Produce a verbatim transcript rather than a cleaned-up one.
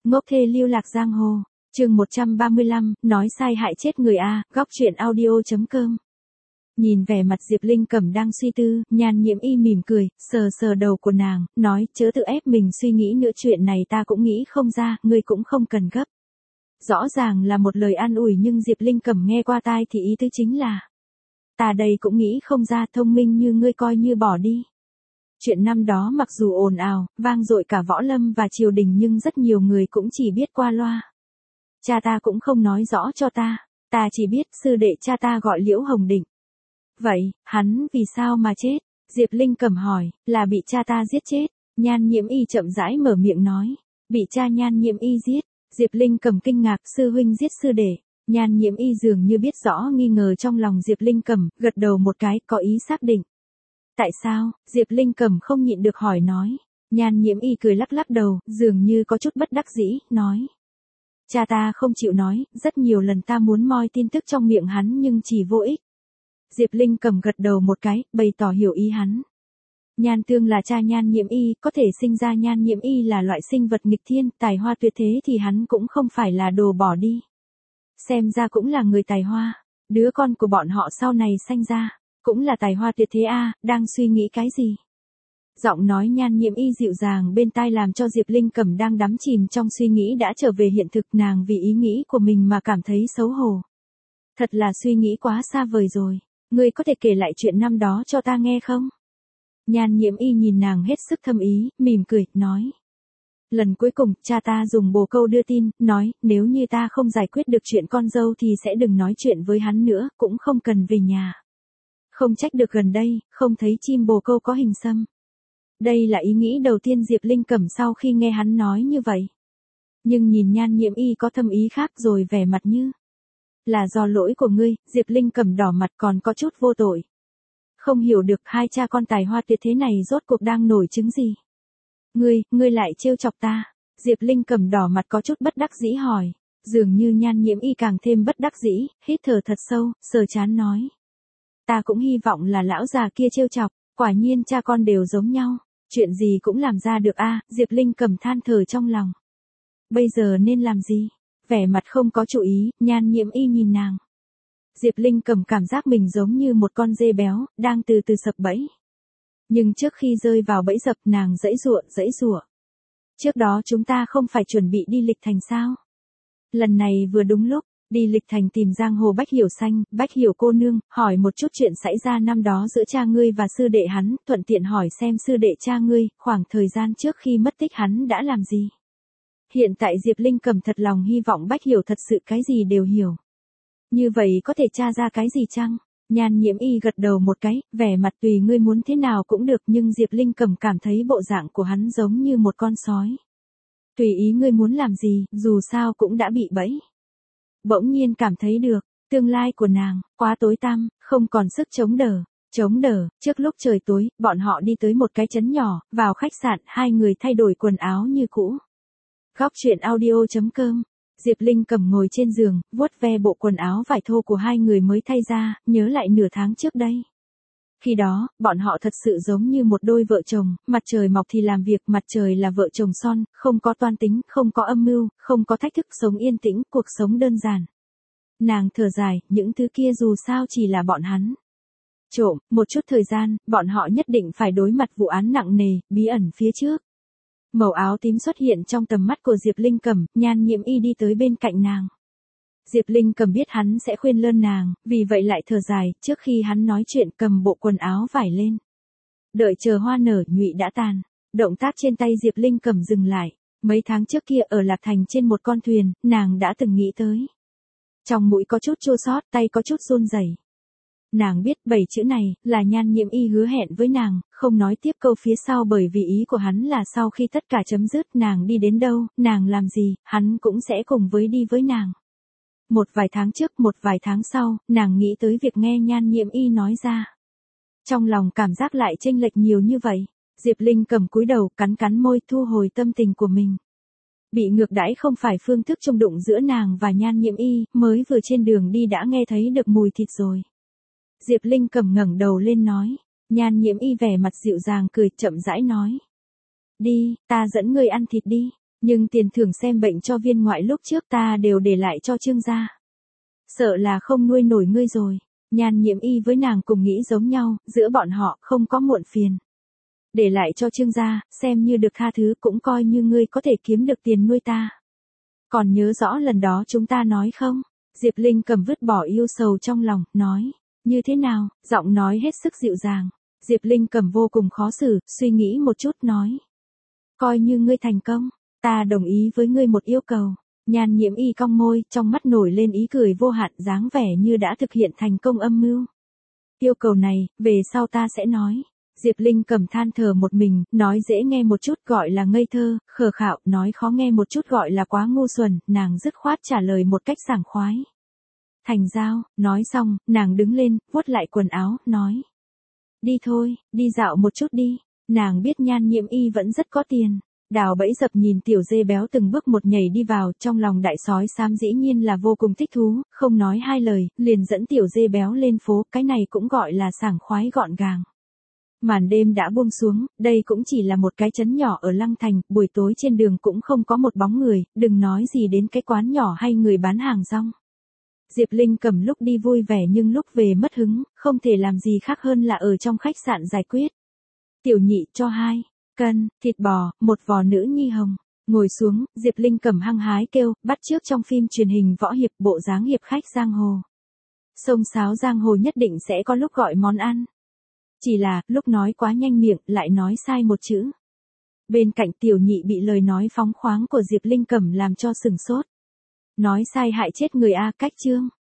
Ngốc thê lưu lạc giang hồ, chương một trăm ba mươi lăm, nói sai hại chết người a, góc truyện audio.com. Nhìn vẻ mặt Diệp Linh Cẩm đang suy tư, Nhan Nhiễm Y mỉm cười, sờ sờ đầu của nàng, nói, chớ tự ép mình suy nghĩ nữa, chuyện này ta cũng nghĩ không ra, ngươi cũng không cần gấp. Rõ ràng là một lời an ủi nhưng Diệp Linh Cẩm nghe qua tai thì ý tứ chính là, ta đây cũng nghĩ không ra, thông minh như ngươi coi như bỏ đi. Chuyện năm đó mặc dù ồn ào, vang dội cả võ lâm và triều đình nhưng rất nhiều người cũng chỉ biết qua loa. Cha ta cũng không nói rõ cho ta, ta chỉ biết sư đệ cha ta gọi Liễu Hồng Định. Vậy, hắn vì sao mà chết? Diệp Linh Cẩm hỏi, là bị cha ta giết chết. Nhan Nhiễm Y chậm rãi mở miệng nói, bị cha Nhan Nhiễm Y giết. Diệp Linh Cẩm kinh ngạc, sư huynh giết sư đệ. Nhan Nhiễm Y dường như biết rõ nghi ngờ trong lòng Diệp Linh Cẩm, gật đầu một cái, có ý xác định. Tại sao? Diệp Linh Cẩm không nhịn được hỏi nói. Nhan Nhiễm Y cười lắc lắc đầu, dường như có chút bất đắc dĩ, nói. Cha ta không chịu nói, rất nhiều lần ta muốn moi tin tức trong miệng hắn nhưng chỉ vô ích. Diệp Linh Cẩm gật đầu một cái, bày tỏ hiểu ý hắn. Nhan Tương là cha Nhan Nhiễm Y, có thể sinh ra Nhan Nhiễm Y là loại sinh vật nghịch thiên, tài hoa tuyệt thế thì hắn cũng không phải là đồ bỏ đi. Xem ra cũng là người tài hoa, đứa con của bọn họ sau này sanh ra, cũng là tài hoa tuyệt thế a, à, đang suy nghĩ cái gì? Giọng nói Nhan Nhiễm Y dịu dàng bên tai làm cho Diệp Linh Cẩm đang đắm chìm trong suy nghĩ đã trở về hiện thực, nàng vì ý nghĩ của mình mà cảm thấy xấu hổ. Thật là suy nghĩ quá xa vời rồi, ngươi có thể kể lại chuyện năm đó cho ta nghe không? Nhan Nhiễm Y nhìn nàng hết sức thâm ý, mỉm cười, nói. Lần cuối cùng, cha ta dùng bồ câu đưa tin, nói, nếu như ta không giải quyết được chuyện con dâu thì sẽ đừng nói chuyện với hắn nữa, cũng không cần về nhà. Không trách được gần đây, không thấy chim bồ câu có hình xăm. Đây là ý nghĩ đầu tiên Diệp Linh Cẩm sau khi nghe hắn nói như vậy. Nhưng nhìn Nhan Nhiễm Y có thâm ý khác rồi vẻ mặt như. Là do lỗi của ngươi, Diệp Linh Cẩm đỏ mặt còn có chút vô tội. Không hiểu được hai cha con tài hoa tuyệt thế này rốt cuộc đang nổi chứng gì. Ngươi, ngươi lại trêu chọc ta. Diệp Linh Cẩm đỏ mặt có chút bất đắc dĩ hỏi. Dường như Nhan Nhiễm Y càng thêm bất đắc dĩ, hít thở thật sâu, sờ chán nói. Ta cũng hy vọng là lão già kia trêu chọc, quả nhiên cha con đều giống nhau, chuyện gì cũng làm ra được a, Diệp Linh Cẩm than thở trong lòng. Bây giờ nên làm gì? Vẻ mặt không có chủ ý, Nhan Nhiễm Y nhìn nàng. Diệp Linh Cẩm cảm giác mình giống như một con dê béo, đang từ từ sập bẫy. Nhưng trước khi rơi vào bẫy dập nàng giãy giụa, giãy giụa. Trước đó chúng ta không phải chuẩn bị đi lịch thành sao? Lần này vừa đúng lúc. Đi lịch thành tìm giang hồ Bách Hiểu Xanh, Bách Hiểu cô nương, hỏi một chút chuyện xảy ra năm đó giữa cha ngươi và sư đệ hắn, thuận tiện hỏi xem sư đệ cha ngươi, khoảng thời gian trước khi mất tích hắn đã làm gì. Hiện tại Diệp Linh Cẩm thật lòng hy vọng Bách Hiểu thật sự cái gì đều hiểu. Như vậy có thể tra ra cái gì chăng? Nhan Nhiễm Y gật đầu một cái, vẻ mặt tùy ngươi muốn thế nào cũng được nhưng Diệp Linh Cẩm cảm thấy bộ dạng của hắn giống như một con sói. Tùy ý ngươi muốn làm gì, dù sao cũng đã bị bẫy. Bỗng nhiên cảm thấy được, tương lai của nàng, quá tối tăm, không còn sức chống đỡ, chống đỡ, trước lúc trời tối, bọn họ đi tới một cái trấn nhỏ, vào khách sạn, hai người thay đổi quần áo như cũ. Góc truyện audio.com, Diệp Linh Cẩm ngồi trên giường, vuốt ve bộ quần áo vải thô của hai người mới thay ra, nhớ lại nửa tháng trước đây. Khi đó, bọn họ thật sự giống như một đôi vợ chồng, mặt trời mọc thì làm việc, mặt trời là vợ chồng son, không có toan tính, không có âm mưu, không có thách thức, sống yên tĩnh, cuộc sống đơn giản. Nàng thở dài, những thứ kia dù sao chỉ là bọn hắn. Trộm, một chút thời gian, bọn họ nhất định phải đối mặt vụ án nặng nề, bí ẩn phía trước. Màu áo tím xuất hiện trong tầm mắt của Diệp Linh Cẩm, Nhan Nhiễm Y đi tới bên cạnh nàng. Diệp Linh Cẩm biết hắn sẽ khuyên lơn nàng, vì vậy lại thở dài, trước khi hắn nói chuyện cầm bộ quần áo vải lên. Đợi chờ hoa nở, nhụy đã tàn. Động tác trên tay Diệp Linh Cẩm dừng lại. Mấy tháng trước kia ở Lạc Thành trên một con thuyền, nàng đã từng nghĩ tới. Trong mũi có chút chua xót, tay có chút run rẩy. Nàng biết bảy chữ này là Nhan Nhiễm Y hứa hẹn với nàng, không nói tiếp câu phía sau bởi vì ý của hắn là sau khi tất cả chấm dứt nàng đi đến đâu, nàng làm gì, hắn cũng sẽ cùng với đi với nàng. Một vài tháng trước, một vài tháng sau, nàng nghĩ tới việc nghe Nhan Nhiễm Y nói ra. Trong lòng cảm giác lại chênh lệch nhiều như vậy. Diệp Linh Cẩm cúi đầu, cắn cắn môi thu hồi tâm tình của mình. Bị ngược đãi không phải phương thức chung đụng giữa nàng và Nhan Nhiễm Y, mới vừa trên đường đi đã nghe thấy được mùi thịt rồi. Diệp Linh Cẩm ngẩng đầu lên nói. Nhan Nhiễm Y vẻ mặt dịu dàng cười, chậm rãi nói. Đi, ta dẫn ngươi ăn thịt đi. Nhưng tiền thưởng xem bệnh cho viên ngoại lúc trước ta đều để lại cho Trương gia. Sợ là không nuôi nổi ngươi rồi. Nhan Nhiễm Y với nàng cùng nghĩ giống nhau, giữa bọn họ không có muộn phiền. Để lại cho Trương gia, xem như được tha thứ, cũng coi như ngươi có thể kiếm được tiền nuôi ta. Còn nhớ rõ lần đó chúng ta nói không? Diệp Linh cầm vứt bỏ yêu sầu trong lòng, nói. Như thế nào? Giọng nói hết sức dịu dàng. Diệp Linh cầm vô cùng khó xử, suy nghĩ một chút nói. Coi như ngươi thành công, ta đồng ý với ngươi một yêu cầu. Nhan Nhiễm Y cong môi, trong mắt nổi lên ý cười vô hạn, dáng vẻ như đã thực hiện thành công âm mưu. Yêu cầu này, về sau ta sẽ nói. Diệp Linh cầm than thở một mình, nói dễ nghe một chút gọi là ngây thơ, khờ khạo, nói khó nghe một chút gọi là quá ngu xuẩn, nàng dứt khoát trả lời một cách sảng khoái. Thành giao, nói xong, nàng đứng lên, vuốt lại quần áo, nói. Đi thôi, đi dạo một chút đi. Nàng biết Nhan Nhiễm Y vẫn rất có tiền. Đào bẫy dập nhìn tiểu dê béo từng bước một nhảy đi vào, trong lòng đại sói xám dĩ nhiên là vô cùng thích thú, không nói hai lời, liền dẫn tiểu dê béo lên phố, cái này cũng gọi là sảng khoái gọn gàng. Màn đêm đã buông xuống, đây cũng chỉ là một cái trấn nhỏ ở Lăng Thành, buổi tối trên đường cũng không có một bóng người, đừng nói gì đến cái quán nhỏ hay người bán hàng rong. Diệp Linh cầm lúc đi vui vẻ nhưng lúc về mất hứng, không thể làm gì khác hơn là ở trong khách sạn giải quyết. Tiểu nhị cho hai cân thịt bò, một vò nữ nhi hồng. Ngồi xuống, Diệp Linh cầm hăng hái kêu, bắt chước trong phim truyền hình võ hiệp, bộ dáng hiệp khách giang hồ. Xông xáo giang hồ nhất định sẽ có lúc gọi món ăn. Chỉ là, lúc nói quá nhanh miệng, lại nói sai một chữ. Bên cạnh tiểu nhị bị lời nói phóng khoáng của Diệp Linh cầm làm cho sừng sốt. Nói sai hại chết người a, cách chương.